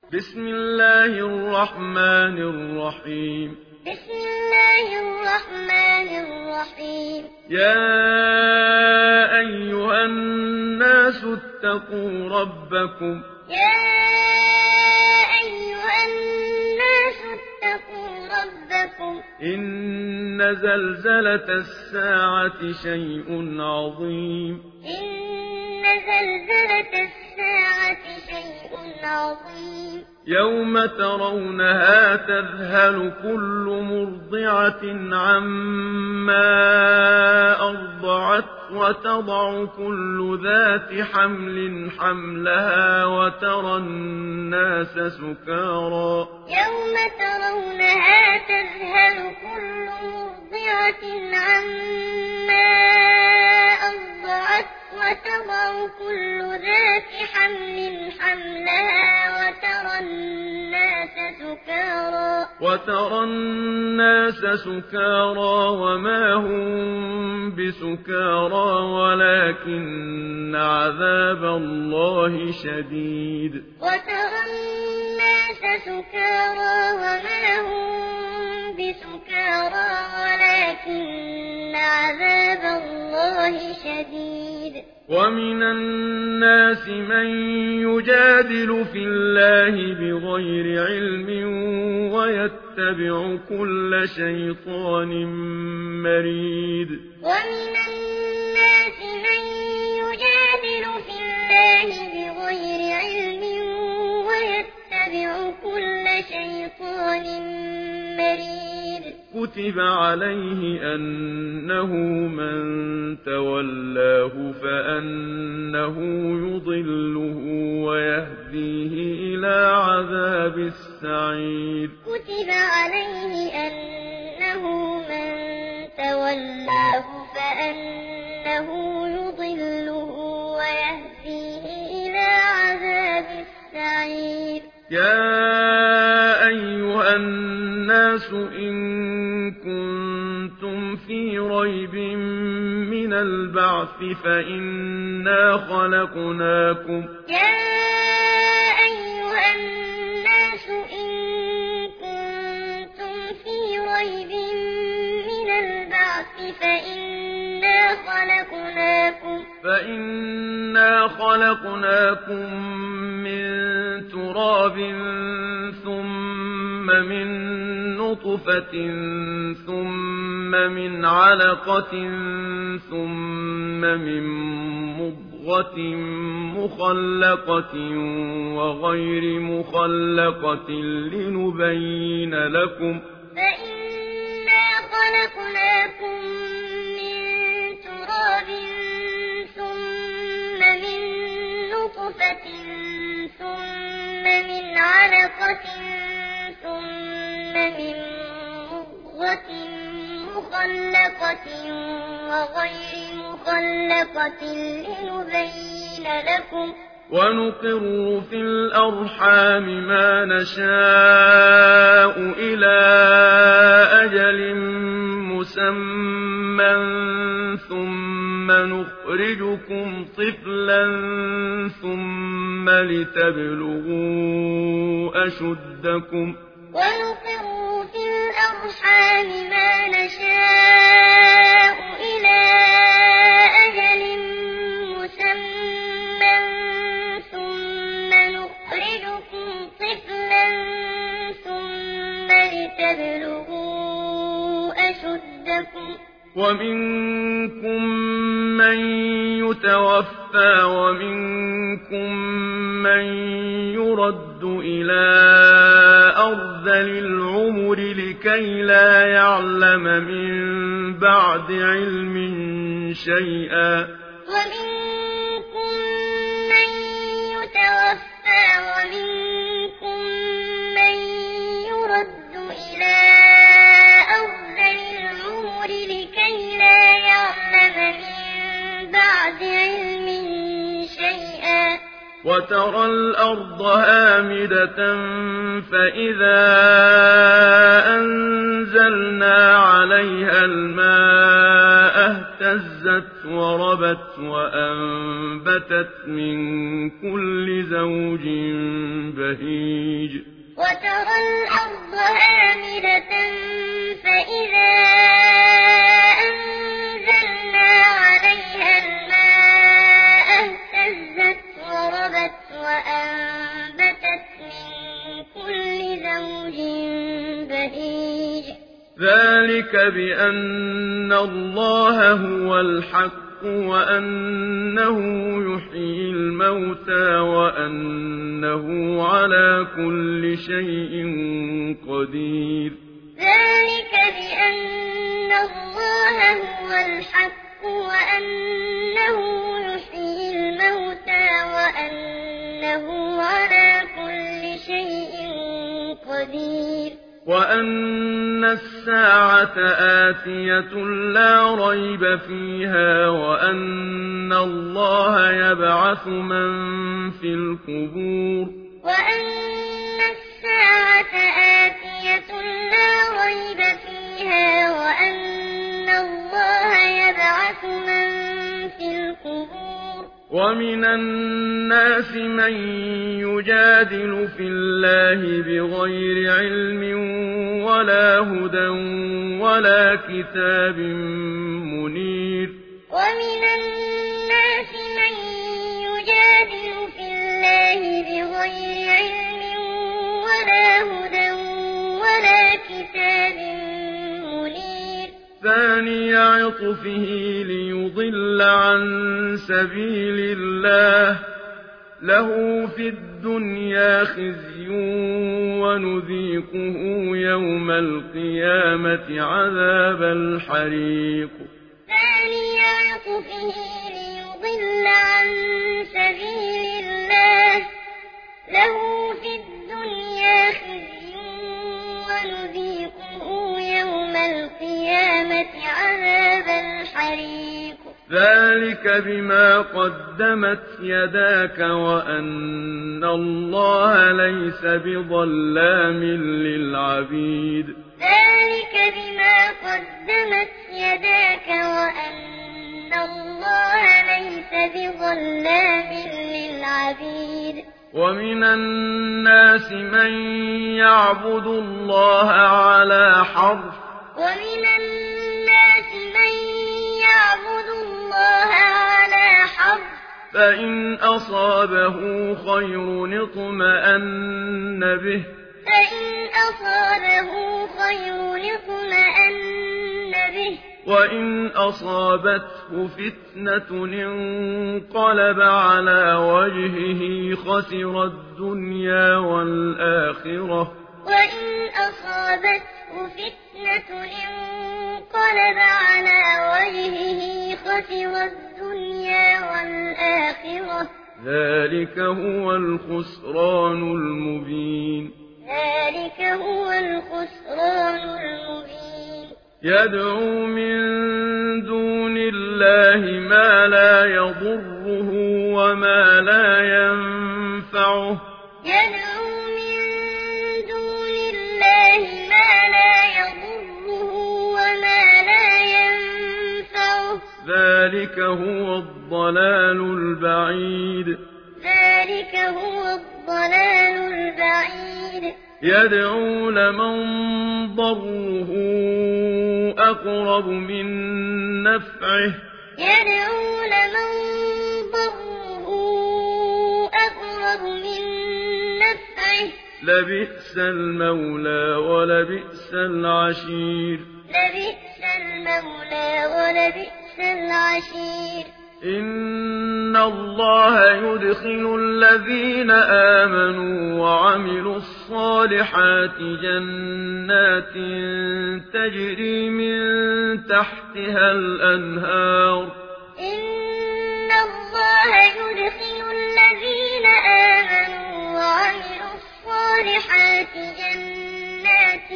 بسم الله الرحمن الرحيم. بسم الله الرحمن الرحيم. يا أيها الناس اتقوا ربكم. يا أيها الناس اتقوا ربكم. إن زلزلة الساعة شيء عظيم. إن زلزلة الساعة شيء عظيم. يوم ترونها تذهل كل مرضعة عما أرضعت وتضع كل ذات حمل حملها وترى الناس سكارى. يوم ترونها تذهل كل مرضعة عما أرضعت وتضع كل ذات حمل حملها وترى الناس سكارى وما هم بسكارى ولكن عذاب الله شديد. وترى الناس سكارى وما هم بسكارى ولكن عذاب الله شديد. ومن الناس من يجادل في الله بغير علم ويتبع كل شيطان مريد. ومن الناس من يجادل في الله بغير علم ويتبع كل شيطان مريد. كتب عليه أنه من تولاه فأنه يضله ويهديه إلى عذاب السعير. كتب عليه أنه من تولاه فأنه يضله ويهديه إلى عذاب السعير. يا أيها الناس إن كنتم في ريب من البعث فإنا خلقناكم. يا أيها الناس إن كنتم في ريب من البعث فإنا خلقناكم من تراب ثم من نطفة ثم من علقة ثم من مضغة مخلقة وغير مخلقة لنبين لكم. فإنا خلقناكم من تراب ثم من نطفة ثم من علقة ثم من مضغة مخلقة وغير مخلقة لنبين لكم. ونقر في الأرحام ما نشاء إلى أجل مسمى ثم نخرجكم طفلا ثم لتبلغوا أشدكم. ونقر في الأرحام ما نشاء إلى أجل مسمى ثم نخرجكم طفلا ثم لتبلغوا أشدكم. ومنكم من يتوفى ومنكم من يرد إلى أرذل العمر لكي لا يعلم من بعد علم شيئا. ومنكم من يتوفى ومنكم من يرد إلى أرذل العمر لكي لا يعلم من بعد علم شيئا. وترى الأرض هامدة فإذا أنزلنا عليها الماء اهتزت وربت وأنبتت من كل زوج بهيج وترى الأرض هامدة فإذا أنزلنا عليها الماء اهتزت وربت وأنبتت من كل زوج بهيج ذلك بأن الله هو الحق وأنه يحيي الموتى وأنه على كل شيء قدير ذلك بأن الله هو الحق وأنه يحيي الموتى وأنه على كل شيء قدير وأن الساعة آتية لا ريب فيها وأن الله يبعث من في القبور وأن الساعة آتية لا ريب فيها وأن الله يبعث من في القبور ومن الناس من يجادل في الله بغير علم ولا هدى ولا كتاب منير ومن الناس من يجادل في الله بغير علم ولا هدى ولا كتاب منير ثاني عطفه ليضل عن سبيل الله له في الدنيا خزي ونذيقه يوم القيامة عذاب الحريق ثاني عطفه ليضل عن سبيل الله له في الدنيا خزي ونذيقه يوم القيامة عذاب الحريق ذلك بما قدمت يداك وأن الله ليس بظلام للعبيد ذلك بما قدمت يداك وأن الله ليس بظلام للعبيد ومن الناس من يعبد الله على حرف ومن الناس من يعبد الله على حرف فإن أصابه خير اطمأن به فإن أصابه خير اطمأن به وإن أصابته فتنة انقلب على وجهه خسر الدنيا والآخرة وإن أصابته فتنة انقلب على وجهه خسر الدنيا والآخرة ذلك هو الخسران المبين ذلك هو الخسران المبين يدعو من دون الله ما لا يضره وما لا ينفعه يدعو من دون الله ما لا يضره وما لا ينفعه ذلك هو الضلال البعيد ذلك هو الضلال البعيد يدعو لمن ضره أقرب من نفعه يدعو لمن ضره أقرب من نفعه لبئس المولى ولبئس العشير لبئس المولى ولبئس العشير إن الله يدخل الذين آمنوا وعملوا الصالحات جنات تجري من تحتها الأنهار إن الله يدخل الذين آمنوا وعملوا الصالحات جنات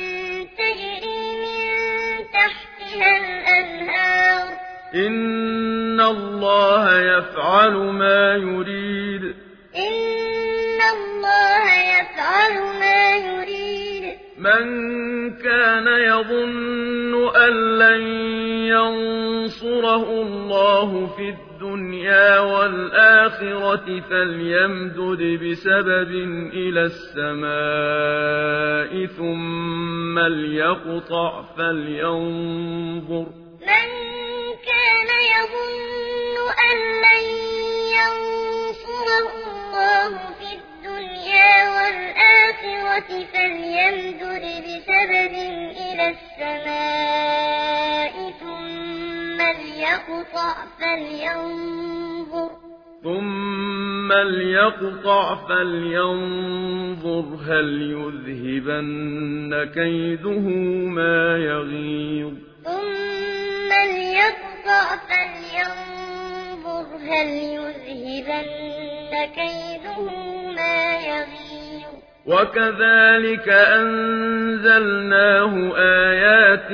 تجري من تحتها الأنهار إن الله يفعل ما يريد إن الله يفعل ما يريد من كان يظن أن لن ينصره الله في الدنيا الدنيا والآخرة فليمدد بسبب إلى السماء ثم ليقطع فلينظر من كان يظن أن لن ينصره الله في الدنيا والآخرة فليمدد بسبب إلى السماء ثم ليقطع فلينظر هل يذهبن كيده ما يغيظ ثم ليقطع فلينظر هل يذهبن كيده ما يغيظ وكذلك أنزلناه آيات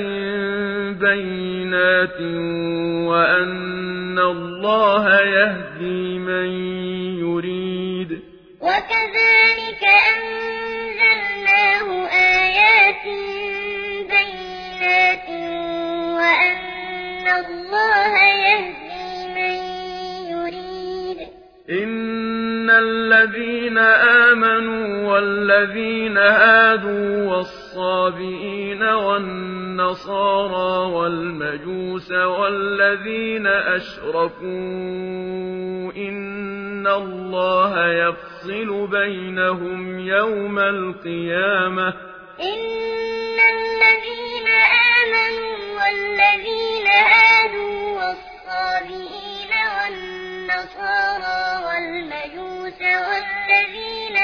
بينات وأن الله يهدي من يريد وكذلك أنزلناه آيات بينات وأن الله يهدي من يريد إن الذين آمنوا والذين هادوا والصابئين والنصارى والمجوس والذين أشركوا إن الله يفصل بينهم يوم القيامة إن الذين آمنوا والذين هادوا والصابئين والنصارى والمجوس والذين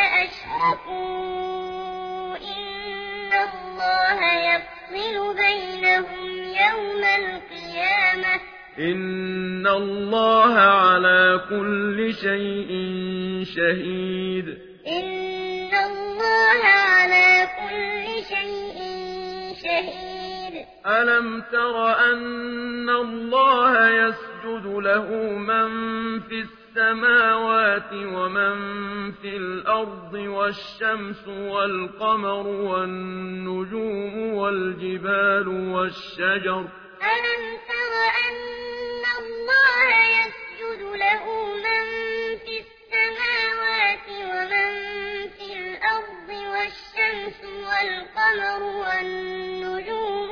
أشركوا إن الله يفصل بينهم يوم القيامة إن الله على كل شيء شهيد إن الله على كل شيء شهيد ألم تر أن الله يسجد له من في السماوات ومن في الأرض والشمس والقمر والنجوم والجبال والشجر ألم تر أن الله يسجد له من في السماوات ومن في الأرض والشمس والقمر والنجوم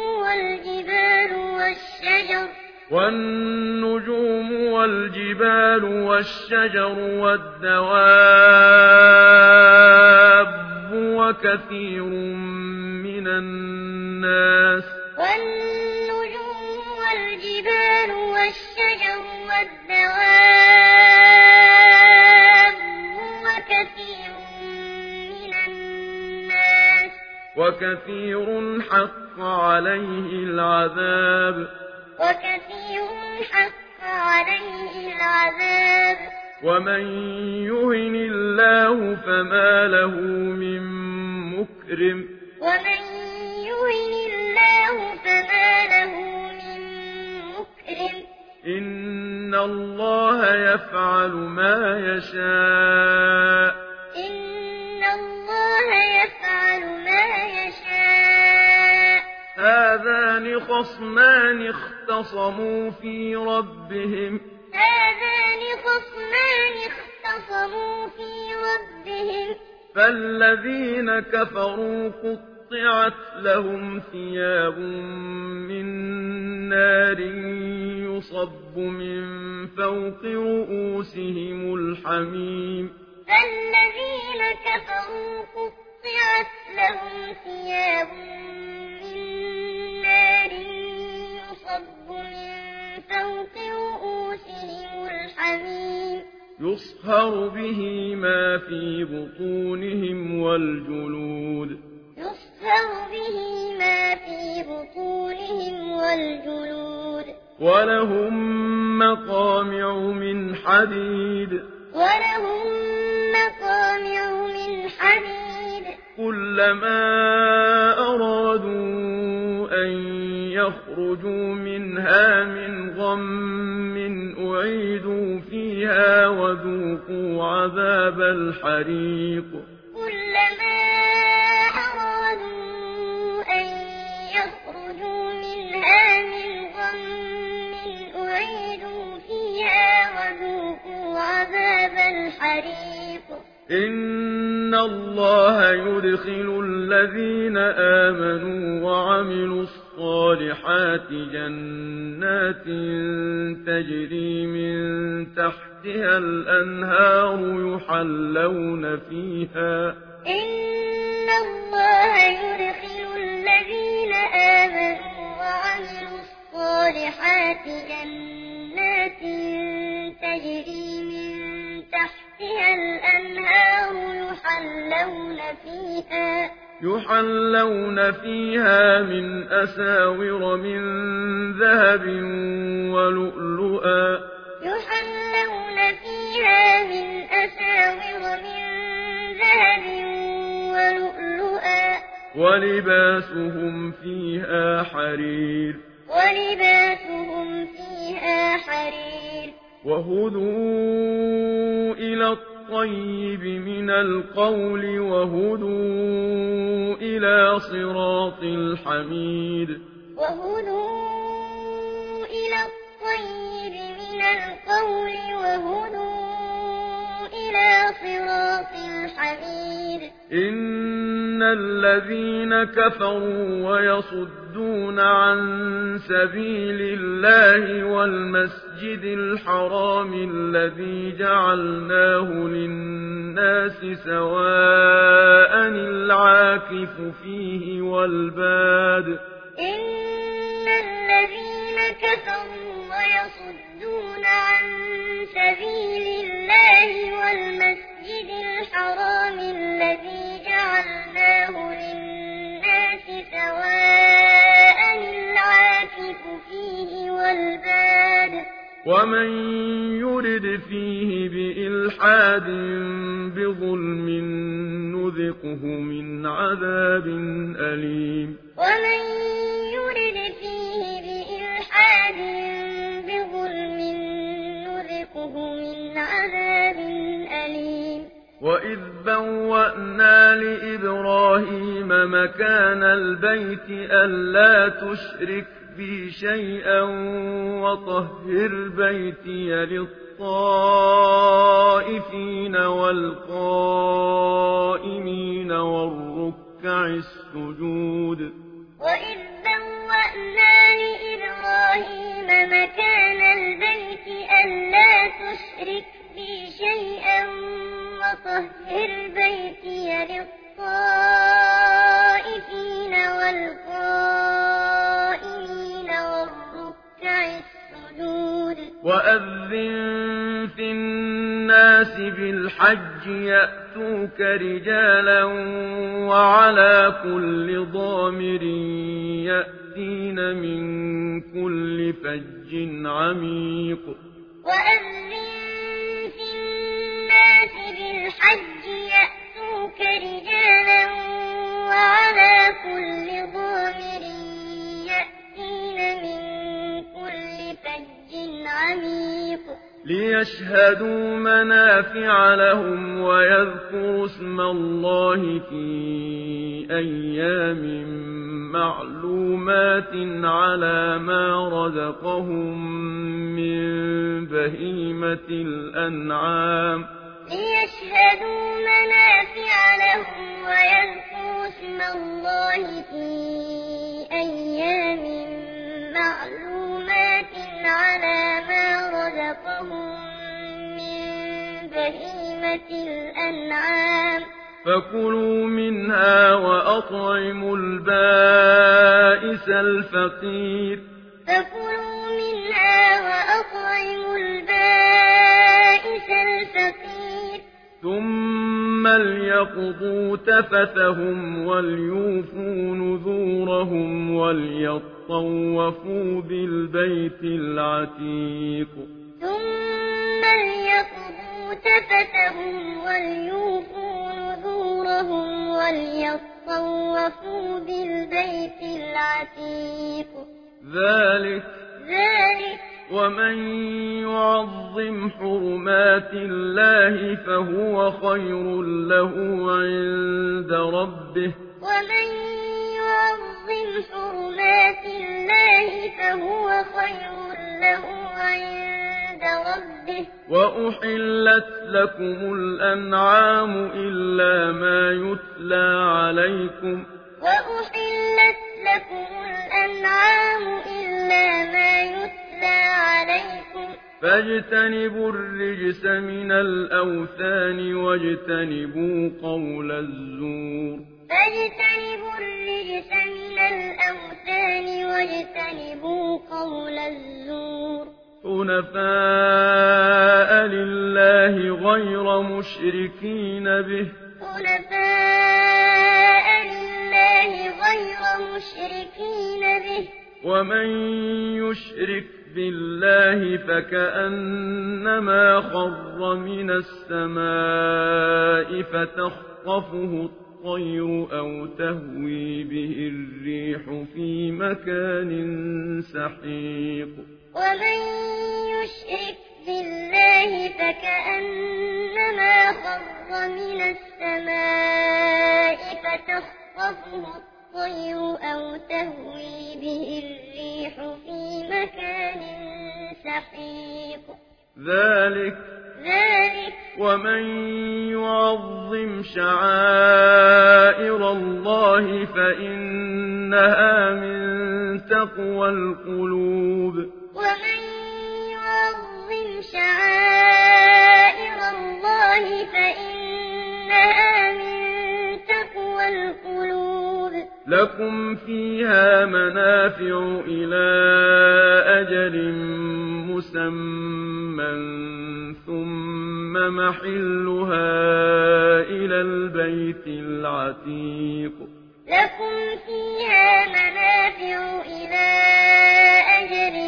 والشجر والدواب وكثير من الناس والنجوم والجبال والشجر والدواب وكثير حق عليه العذاب ومن يهن الله فما له من مكرم إن الله يفعل ما يشاء هذان خصمان اختصموا في ربهم فالذين كفروا قطعت لهم ثياب من نار يصب من فوق رؤوسهم الحميم فالذين كفروا قطعت لهم ثياب من نار يصب من فوق رؤوسهم الحميم يصهر به ما في بطونهم والجلود ولهم مقامع من حديد كلما أرادوا أن يخرجوا منها من غم أعيدوا فيها وذوقوا عذاب الحريق كلما أرادوا أن يخرجوا منها من غم أعيدوا فيها وذوقوا يدخل الذين آمنوا وعملوا الصالحات جنات تجري من تحتها الأنهار يحلون فيها إن الله يدخل الذين آمنوا وعملوا الصالحات جنات تجري من تحتها الأنهار يحلون فيها من أساور من ذهب ولؤلؤا ولباسهم فيها حرير وهدوا إلى الطيب من القول وهدوا إلى صراط الحميد إن الذين كفروا ويصدون عن سبيل الله والمسجد الحرام الذي جعلناه للناس سواء العاكف فيه والباد إن الذين كفروا ويصدون عن سبيل الله والمسجد الحرام الذي جعلناه للناس سواء العاكف فيه والباد ومن يرد فيه بإلحاد بظلم نذقه من عذاب أليم ومن يرد فيه بإلحاد بظلم نذقه من عذاب أليم وإذ بوأنا لإبراهيم مكان البيت ألا تشرك بي شيئا وطهر بيتي للطائفين والقائمين والركع السجود وإذ بوأنا لإبراهيم مكان البيت ألا تشرك بي شيئا وطهر بيتي للطائفين والقائمين والركع السجود وأذن في الناس بالحج يأتوك رجالا وعلى كل ضامر يأتين من كل فج عميق وأذن في الناس بالحج يأتوك رجالا وعلى كل ضامر يأتين من كل فج عميق ليشهدوا منافع لهم ويذكروا اسم الله في أيام معلومات على ما رزقهم من بهيمة الأنعام ليشهدوا منافع لهم ويذكروا اسم الله في أيام معلومات على ما رزقهم من بهيمة الأنعام فكلوا منها وأطعموا البائس الفقير ثم ليقضوا تفثهم وليوفوا نذورهم وليطوفوا بالبيت العتيق ذلك ومن يعظم حرمات الله فهو خير له عند ربه عند ربه وأحلت لكم الأنعام إلا ما يتلى عليكم وأحلت لكم الأنعام إلا ما يتلى عليكم فاجتنبوا الرجس من الأوثان واجتنبوا قول الزور فاجتنبوا الرجس من الأوثان واجتنبوا قول الزور حنفاء لله غير مشركين به حنفاء لله غير مشركين به ومن يشرك بالله فكأنما خر من السماء فتخطفه الطير أو تهوي به الريح في مكان سحيق ومن يشرك بالله فكأنما خر من السماء فتخطفه الطير أو تهوي به الريح في مكان سحيق ذلك ومن يعظم شعائر الله فإنها من تقوى القلوب ومن يعظم شعائر الله فإنها من تقوى القلوب لكم فيها منافع إلى أجل مسمى ثم محلها إلى البيت العتيق لكم فيها منافع إلى أجل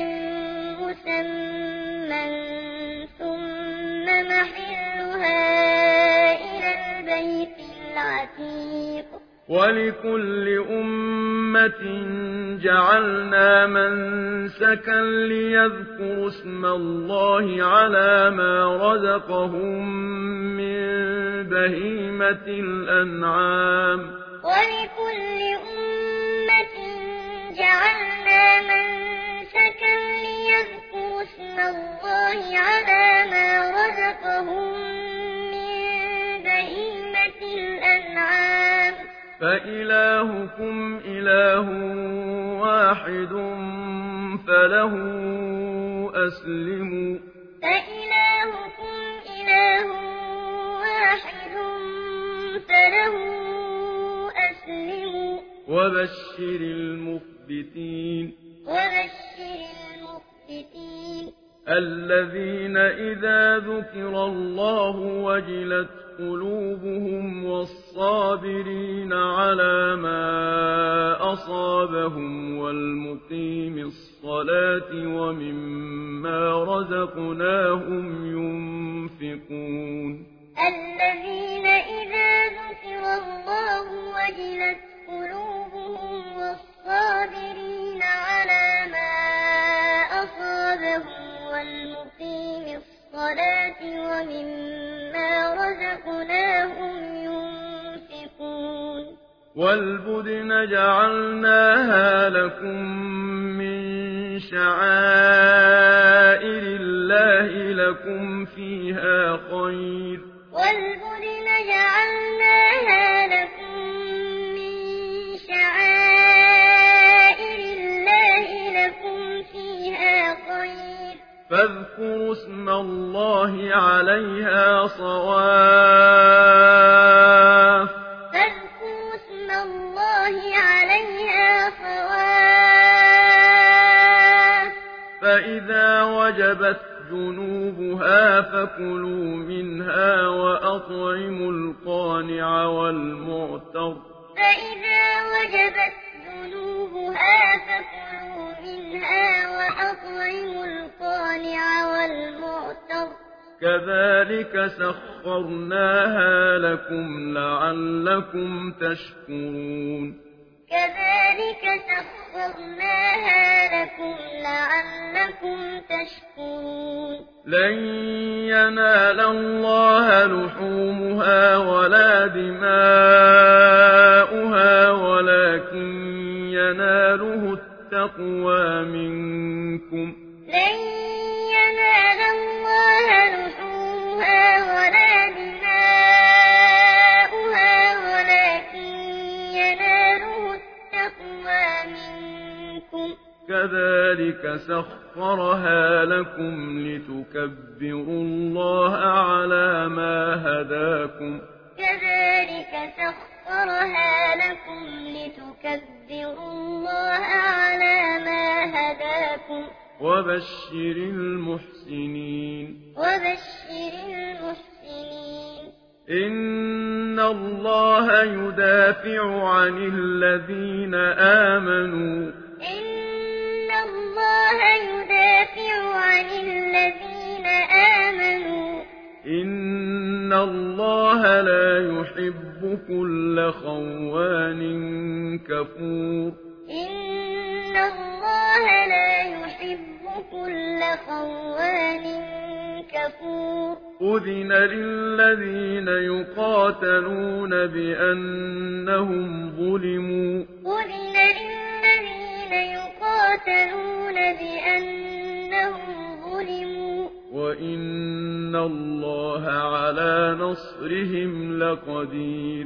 مسمى ثم محلها إلى البيت العتيق ولكل أمة جعلنا منسكا ليذكروا اسم الله على ما رزقهم من بهيمة الأنعام ولكل أمة جعلنا منسكا ليذكروا اسم الله على ما رزقهم من بهيمة الأنعام فإلهكم إله واحد فله أسلموا فإلهكم إله واحد فله أسلموا وبشر المخبتين الذين إذا ذكر الله وجلت قلوبهم والصابرين على ما أصابهم والمقيم الصلاة ومما رزقناهم ينفقون الذين إذا ذكر الله وجلت قلوبهم والصابرين على ما أصابهم والمقيم الصلاة ومما رزقناهم ينفقون والبدن جعلناها لكم من شعائر الله لكم فيها خير والبدن جعلناها لكم من شعائر الله لكم فيها خير فاذكروا اسم الله عليها صواف فاذكروا اسم الله عليها صواف فإذا وجبت جنوبها فكلوا منها وأطعموا القانع والمعتر فإذا وجبت جنوبها فكلوا منها وأطعموا القانع والمعتر كذلك سخرناها لكم لعلكم تشكرون كذلك سخرناها لكم لعلكم تشكرون لن ينال الله لحومها ولا دماؤها ولكن يناله التقوى منكم لن ينال كذلك سخرها لكم لتكبروا الله على ما هداكم كذلك سخرها لكم لتكبروا الله على ما هداكم وبشر المحسنين إن الله يدافع عن الذين آمنوا إن الله يدافع عن الذين آمنوا إن الله لا يحب كل خوان كفور إن الله لا يحب كل خوان كفور أذن للذين يقاتلون بأنهم ظلموا أذن للذين يقاتلون بأنهم ظلموا وإن الله على نصرهم لقدير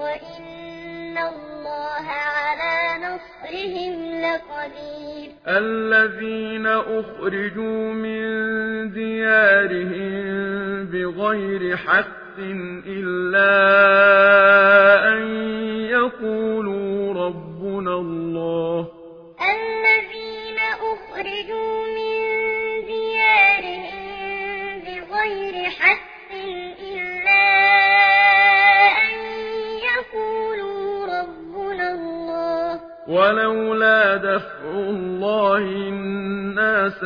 وإن الله على نصرهم لقدير الذين أخرجوا من ديارهم بغير حق إلا أن يقولوا ربنا الله الذين أخرجوا من ديارهم بغير حق إلا أن يقولوا ربنا الله ولولا دفع الله الناس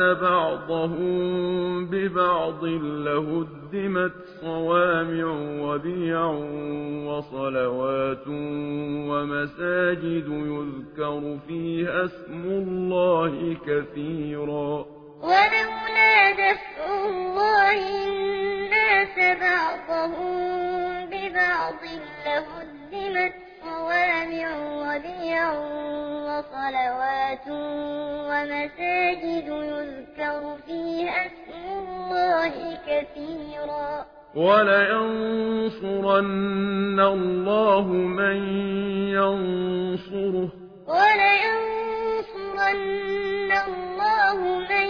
بعضهم ببعض لهدمت صوامع وبيع وصلوات ومساجد يذكر فيها اسم الله كثيرا ولولا دفع الله الناس بعضهم ببعض لهدمت صوامع وبيع وصلوات ومساجد يذكر فيها اسم الله كثيرا ولينصرن الله من ينصره ولينصرن الله من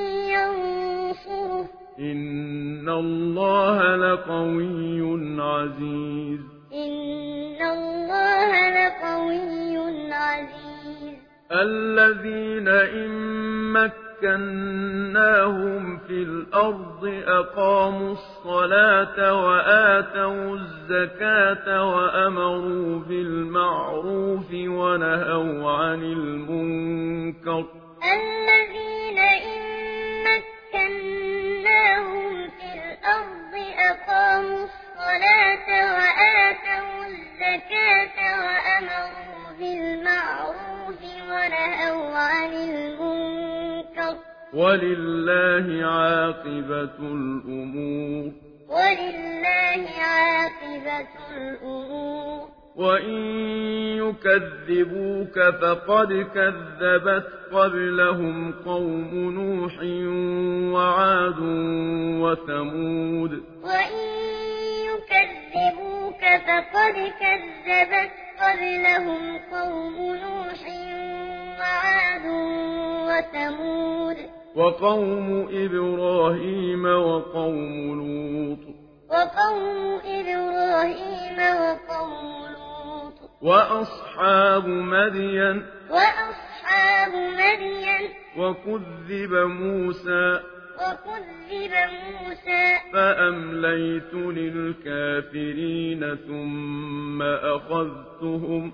ينصره إن الله لقوي عزيز إن الله لقوي عزيز الذين إن مكناهم في الأرض أقاموا الصلاة وآتوا الزكاة وأمروا بالمعروف ونهوا عن المنكر الذين إن مكناهم في الأرض أقاموا الصلاة وآتوا الزكاة وأمروا بالمعروف ونهوا عن المنكر ولله عاقبة الأمور وإن يكذبوك فقد كذبت قبلهم قوم نوح وعاد وثمود وإن يكذبوك فقد كذبت قبلهم قوم نوح وعاد وثمود وقوم إبراهيم وقوم لوط وأصحاب مدين وكذب موسى فأمليت للكافرين ثم أخذتهم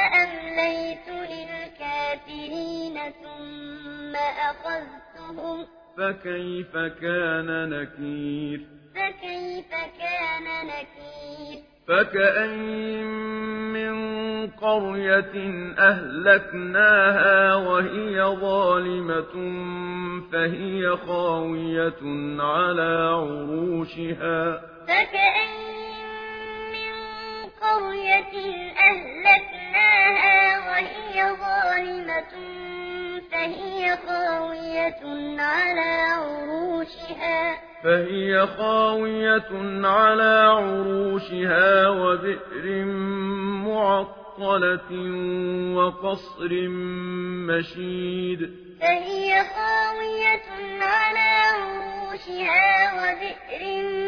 فكيف كان نكير فكأين من قرية أهلكناها وهي ظالمة فهي خاوية على عروشها وبئر مُعَطَّلَةٍ وَقَصْرٍ مَّشِيدٍ فهي خاوية على عروشها وبئر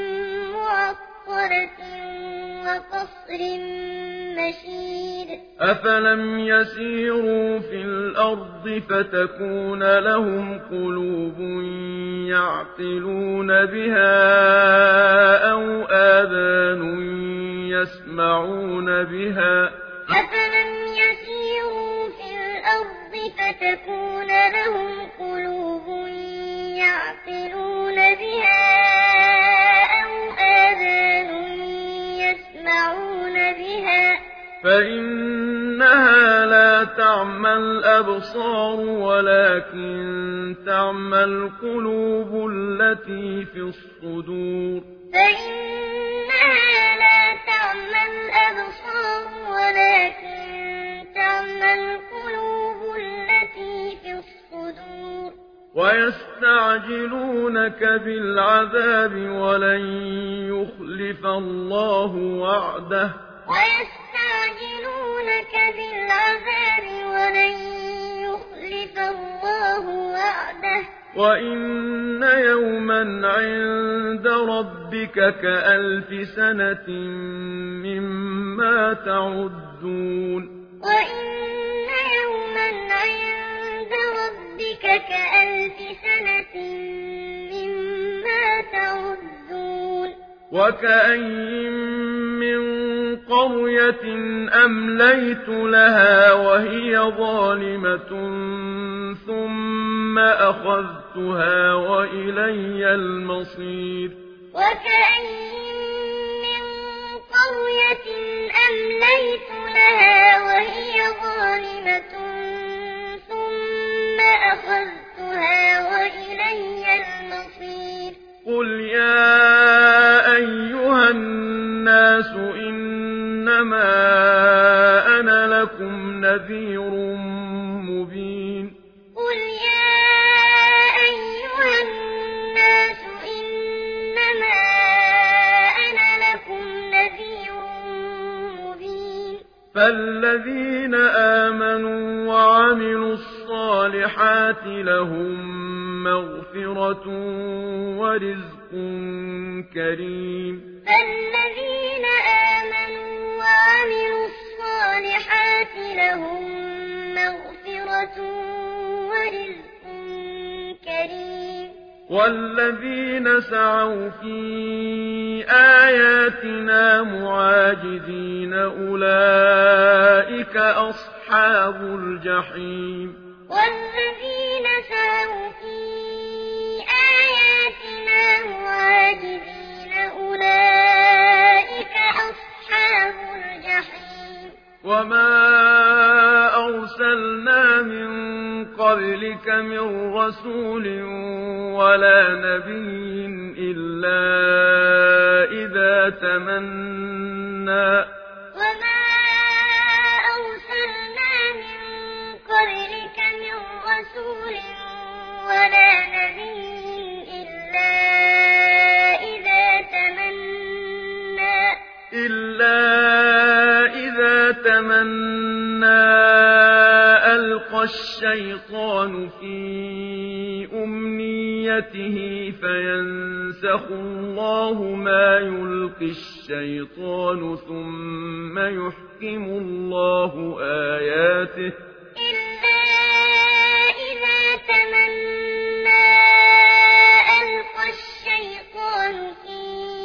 معطلة وقصر مشيد أفلم يسيروا في الأرض فتكون لهم قلوب يعقلون بها أو آذان يسمعون بها أفلم يسيروا في الأرض فتكون لهم قلوب يعقلون بها أو آذان يسمعون بها فإنها لا تعمى الأبصار ولكن تعمى القلوب التي في الصدور فإنها لا تعمى الأبصار ولكن تعمى القلوب التي في الصدور ويستعجلونك بالعذاب ولن يخلف الله وعده ويستعجلونك بالعذاب ولن يخلف الله وعده وإن يوما عند ربك كألف سنة مما تعدون وإن يوما عند ربك كألف سنة مما تعدون وكأين من قرية أمليت لها وهي ظالمة ثم أخذتها وإلي المصير وكأين من قرية أمليت لها وهي ظالمة ثم أخذتها وإلي المصير قل يا أيها الناس إنما أنا لكم نذير مبين قل يا أيها الناس إنما أنا لكم نذير مبين فالذين آمنوا وعملوا الصالحات لهم مغفرة ورزق كريم فالذين آمنوا وعملوا الصالحات لهم مغفرة ورزق كريم والذين سعوا في آياتنا معاجزين أولئك أصحاب الجحيم والذين سعوا في آياتنا معاجزين أولئك أصحاب الجحيم وما أرسلنا من قبلك من رسول ولا نبي إلا إذا تمنى وما أرسلنا من قبلك من رسول ولا نبي إلا إذا تمنى ألقى الشيطان في أمنيته فينسخ الله ما يلقي الشيطان ثم يحكم الله آياته إلا إذا تمنى ألقى الشيطان في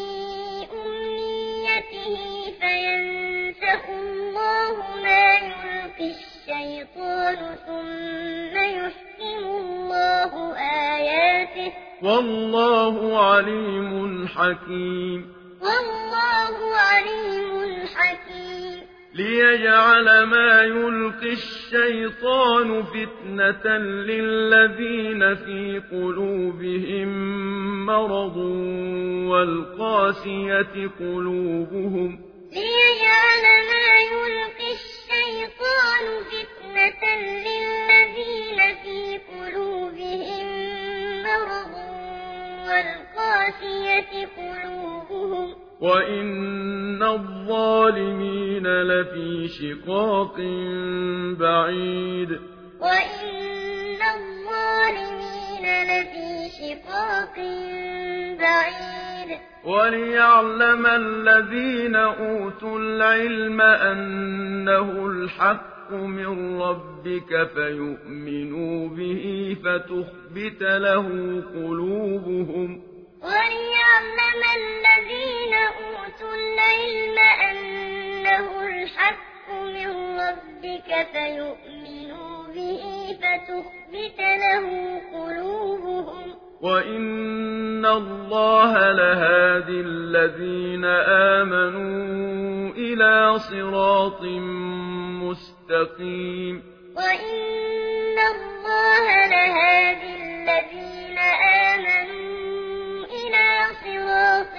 أمنيته فينسخ الله ما يلقي الشيطان ثم يحكم الله آياته والله عليم حكيم والله عليم حكيم ليجعل ما يلقي الشيطان فتنة للذين في قلوبهم مرض والقاسية قلوبهم ليجعل ما يلقي الشيطان فتنة للذين في قلوبهم مرض والقاسية قلوبهم وإن الظالمين لفي شقاق شقاق بعيد وإن الظالمين لفي شقاق بعيد وليعلم الذين أوتوا العلم أنه الحق من ربك فيؤمنوا به فتخبت له قلوبهم وليعلم الذين أوتوا العلم أنه الحق من ربك فيؤمنوا به فتخبت له قلوبهم وإن الله لهادي الذين آمنوا إلى صراط مستقيم وإن الله لهادي الذين آمنوا إلى صراط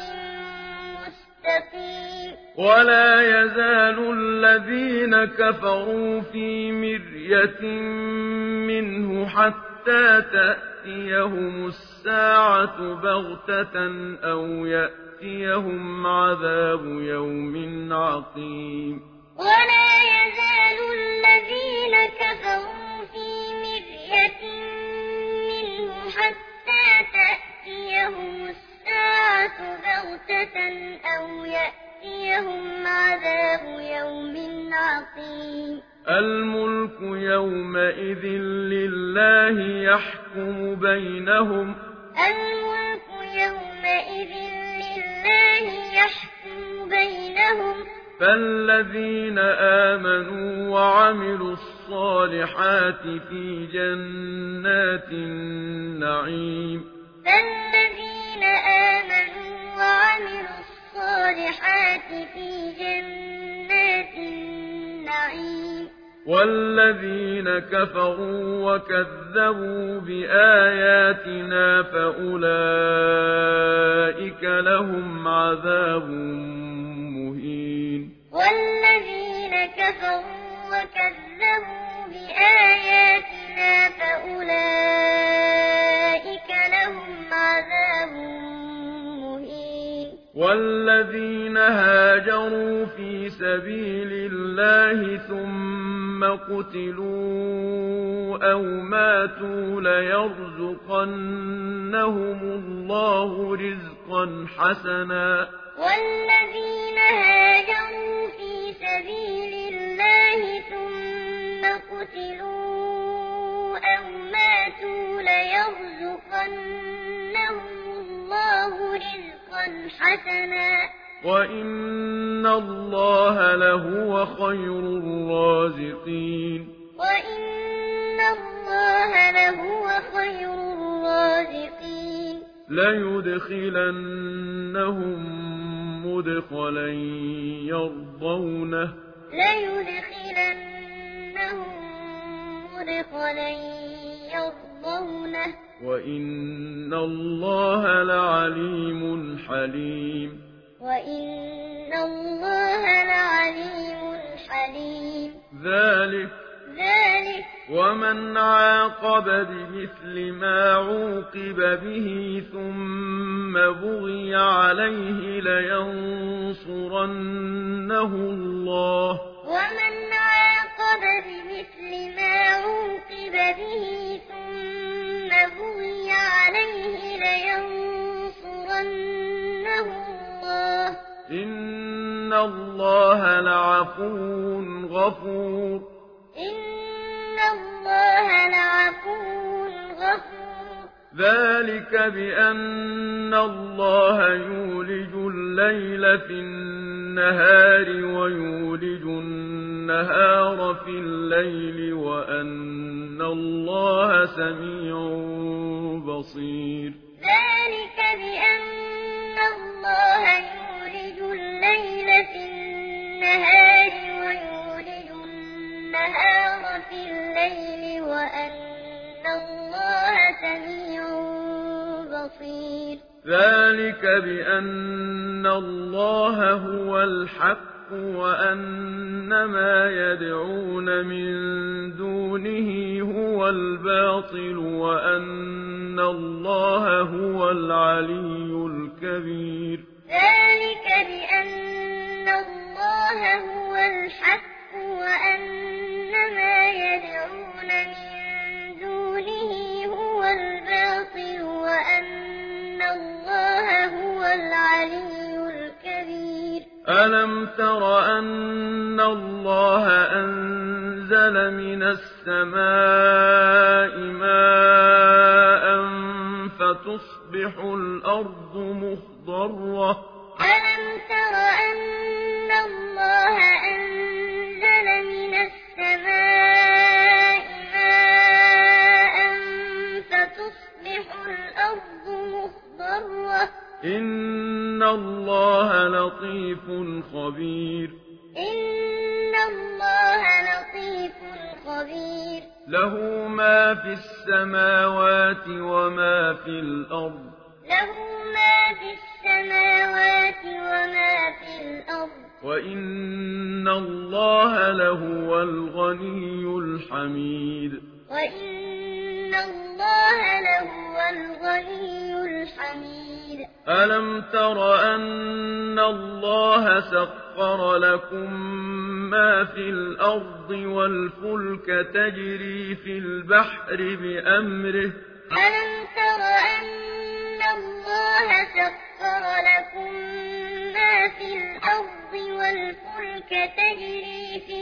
مستقيم ولا يزال الذين كفروا في مرية منه حتى تأتيهم الساعة بغتة أو يأتيهم عذاب يوم عقيم ولا يزال الذين كفروا في مرية منه حتى تأتيهم الساعة بغتة أو يأتيهم عذاب يوم عقيم الملك يومئذ لله يحكم بينهم الملك يومئذ لله يحكم بينهم فالذين آمنوا وعملوا الصالحات في جنات النعيم فالذين آمنوا وعملوا الصالحات في جنات النعيم والذين كفروا وكذبوا بآياتنا فأولئك لهم عذاب مهين والذين كفروا وكذبوا بآياتنا فأولئك لهم عذاب مهين والذين هاجروا في سبيل الله ثم قتلوا أو ماتوا ليرزقنهم الله رزقا حسنا والذين هاجروا في سبيل الله ثم قتلوا أو ماتوا ليرزقنهم الله رزقا حسنا وإن الله لهو خير الرازقين وإن الله لهو خير الرازقين ليدخلنهم مدخلا يرضونه ليدخلنهم مدخلا يرضونه وإن الله لعليم حليم وإن الله لعليم حليم ذلك ومن عاقب بمثل ما عوقب به ثم بغي عليه لينصرنه الله ومن عاقب بمثل ما عوقب به ثم بغي عليه لينصرنه الله إن الله لعفو غفور إن الله لعفو غفور ذلك بأن الله يولج الليل في النهار ويولج النهار في الليل وأن الله سميع بصير ذلك بأن الله يولج الليل في النهار ويولج النهار في الليل وأن الله سميع بصير ذلك بأن الله هو الحق وأن ما يدعون من دونه هو الباطل وأن الله هو العلي الكبير ذلك بأن الله هو الحق وأن ما يدعون من دونه هو الباطل وأن الله هو العلي الكبير ألم تر أن الله أنزل من السماء ماء فتصبح الأرض مخضرة ألم تر أن الله أنزل من السماء ماء فتصبح الأرض مخضرة إن الله لطيف خبير إن الله لطيف خبير له ما في السماوات وما في الأرض له ما في السماوات وما في الأرض وإن الله لهو الغني الحميد وإن الله لهو الغني الحميد ألم تر أن الله سخر لكم ما في الأرض والفلك تجري في البحر بأمره ألم تر أن الله سخر لكم ما في الأرض والفلك تجري في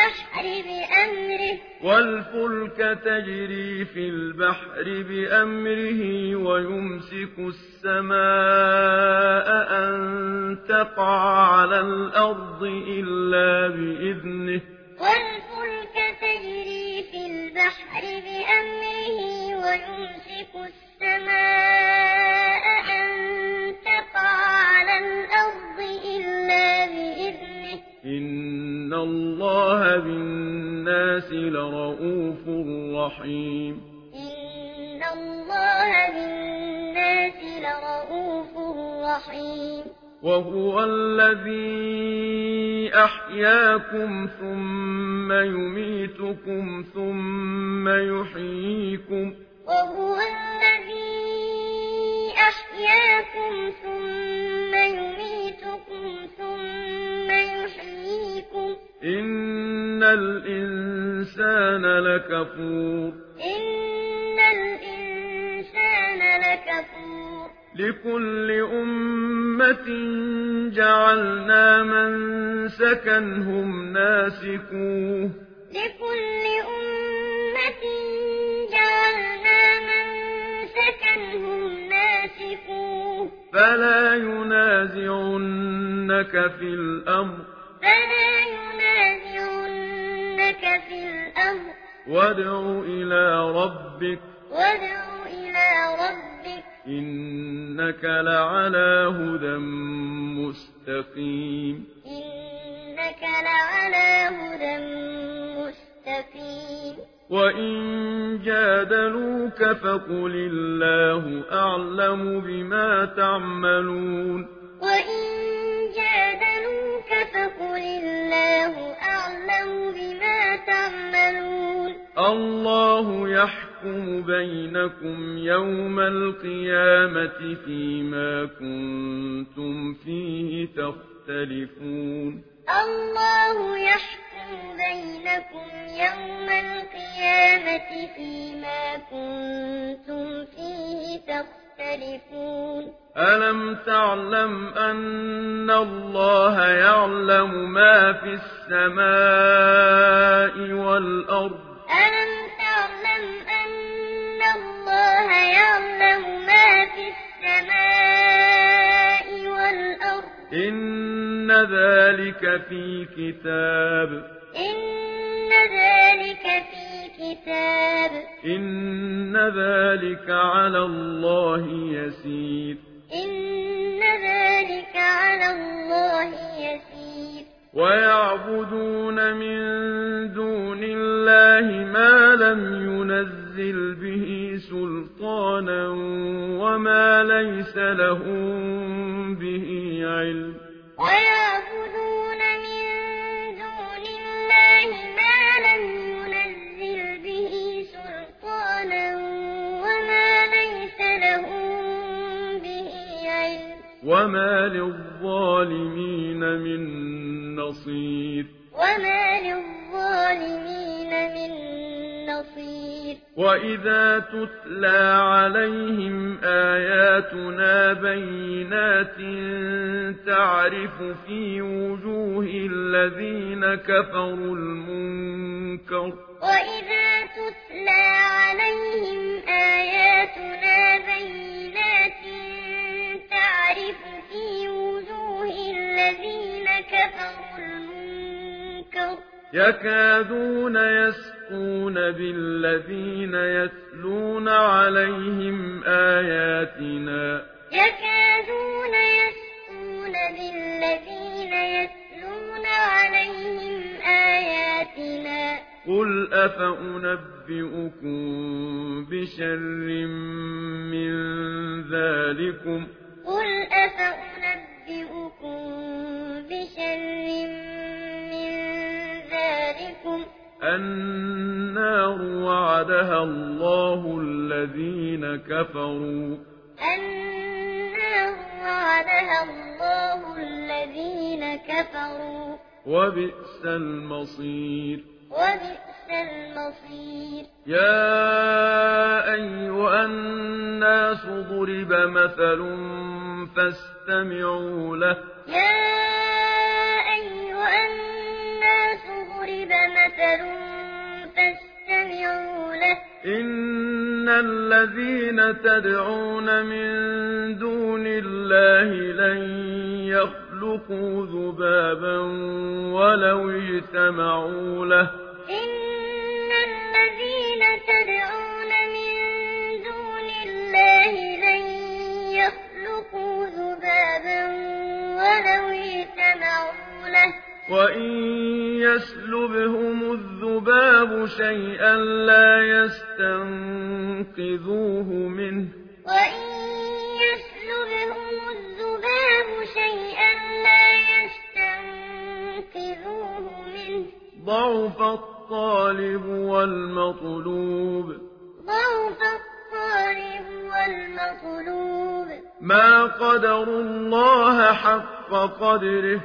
البحر بأمره ويمسك السماء أن تقع على الأرض إلا بإذنه والفلك تجري في البحر بأمره ويمسك السماء أن تقع على الأرض إلا بإذنه إن الله بالناس لرءوف رحيم إن الله بالناس لرءوف رحيم وهو الذي أحياكم ثم يميتكم ثم يحييكم وهو الذي أحياكم ثم يميتكم ثم يحييكم إن الإنسان لكفور إن الإنسان لكفور لكل أمة جعلنا منسكا هم ناسكوه لكل أمة جعلنا منسكا هم ناسكوه فلا ينازعنك في الأمر وادع إلى ربك إنك لعلى هدى مستقيم وإن جادلوك فقل الله أعلم بما تعملون الله يحكم بينكم يوم القيامة فيما كنتم فيه تختلفون الله يحكم بينكم يوم القيامة فيما كنتم فيه تختلفون ألم تعلم أن الله يعلم ما في السماء والأرض ألم تعلم أن الله يعلم ما في السماء والأرض إن ذلك في كتاب إن ذلك على الله يسير ويعبدون من دون الله ما لم ينزل به سلطانا وما ليس لهم به علم ويعبدون من دون الله ما لم ينزل به سلطانا وما ليس لهم به علم وما للظالمين من نصير وَإِذَا تُتْلَىٰ عَلَيْهِمْ آيَاتُنَا بَيِّنَاتٍ تَعْرِفُ فِي وُجُوهِ الَّذِينَ كَفَرُوا الْمُنكَرَ وَإِذَا تُتْلَىٰ عَلَيْهِمْ آيَاتُنَا بَيِّنَاتٍ تَعْرِفُ فِي وُجُوهِ الَّذِينَ كَفَرُوا الْمُنكَرَ يَكَادُونَ يَسْطُونَ بِالَّذِينَ يَتْلُونَ عَلَيْهِمْ آيَاتِنَا يَكَادُونَ يَسْطُونَ بِالَّذِينَ يَتْلُونَ عَلَيْهِمْ آيَاتِنَا قُلْ أَفَأُنَبِّئُكُم بِشَرٍّ مِّن ذَٰلِكُمْ النَّارُ وَعَدَهَا اللَّهُ الَّذِينَ كَفَرُوا وَبِئْسَ الْمَصِيرُ يَا أَيُّهَا النَّاسُ ضُرِبَ مَثَلٌ فَاسْتَمِعُوا لَهُ إِنَّ الَّذِينَ تَدْعُونَ مِن دُونِ اللَّهِ لَن يَخْلُقُوا ذُبَابًا وَلَوِ اجْتَمَعُوا لَهُ وَإِن يَسْلُبْهُمُ الذُّبَابُ شَيْئًا لَّا يَسْتَنقِذُوهُ مِنْهُ ضَعُفَ الطَّالِبُ وَالْمَطْلُوبُ مَا قَدَرُوا اللَّهَ حَقَّ قَدْرِهِ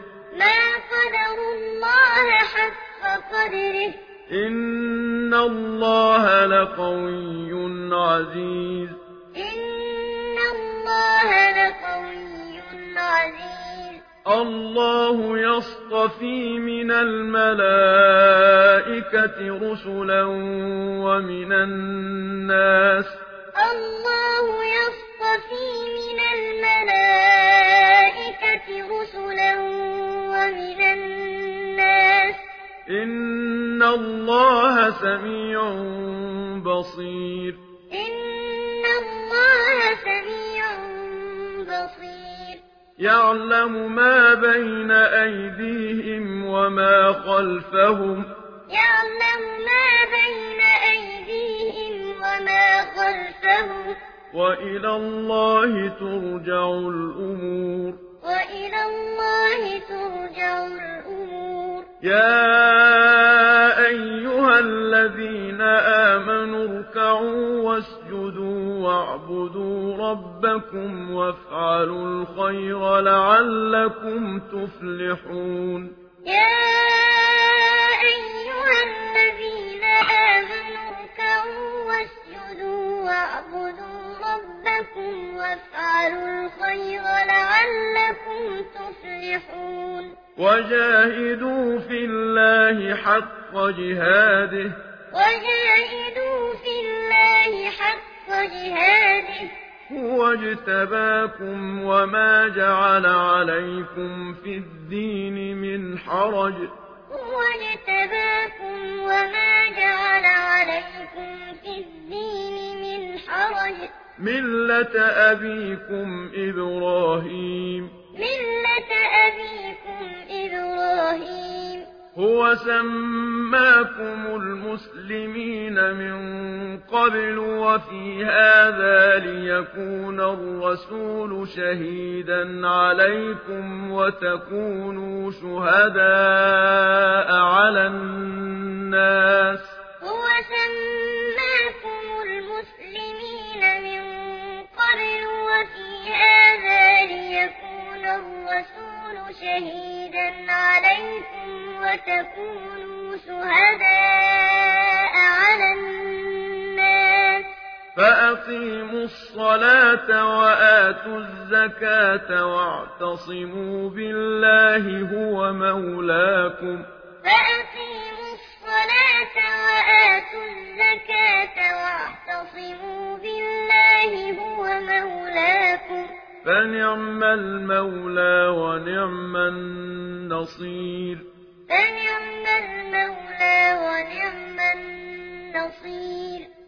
إِنَّ اللَّهَ لَقَوِيٌّ عَزِيزٌ اللَّهُ يَصْطَفِي مِنَ الْمَلَائِكَةِ رُسُلًا وَمِنَ النَّاسِ إِنَّ اللَّهَ سَمِيعٌ بَصِيرٌ يَعْلَمُ مَا بَيْنَ أَيْدِيهِمْ وَمَا خَلْفَهُمْ وَإِلَى اللَّهِ تُرْجَعُ الْأُمُورُ يَا أَيُّهَا الَّذِينَ آمَنُوا ارْكَعُوا وَاسْجُدُوا وَاعْبُدُوا رَبَّكُمْ وَافْعَلُوا الْخَيْرَ لَعَلَّكُمْ تُفْلِحُونَ وَجَاهِدُوا فِي اللَّهِ حَقَّ جِهَادِهِ هُوَ اجْتَبَاكُمْ وَمَا جَعَلَ عَلَيْكُمْ فِي الدِّينِ مِنْ حَرَجٍ مِّلَّةَ أَبِيكُمْ إِبْرَاهِيمَ هُوَ سَمَّاكُمُ الْمُسْلِمِينَ مِن قَبْلُ وَفِي هَٰذَا لِيَكُونَ الرَّسُولُ شَهِيدًا عَلَيْكُمْ وَتَكُونُوا شُهَدَاءَ عَلَى النَّاسِ وتكونوا شهداء على الناس وأقيموا الصلاة وآتوا الزكاة واعتصموا بالله هو مولاكم فأقيموا الصلاة وآتوا الزكاة واعتصموا بالله هو مولاكم فنعم المولى ونعم النصير فنعم المولى ونعم النصير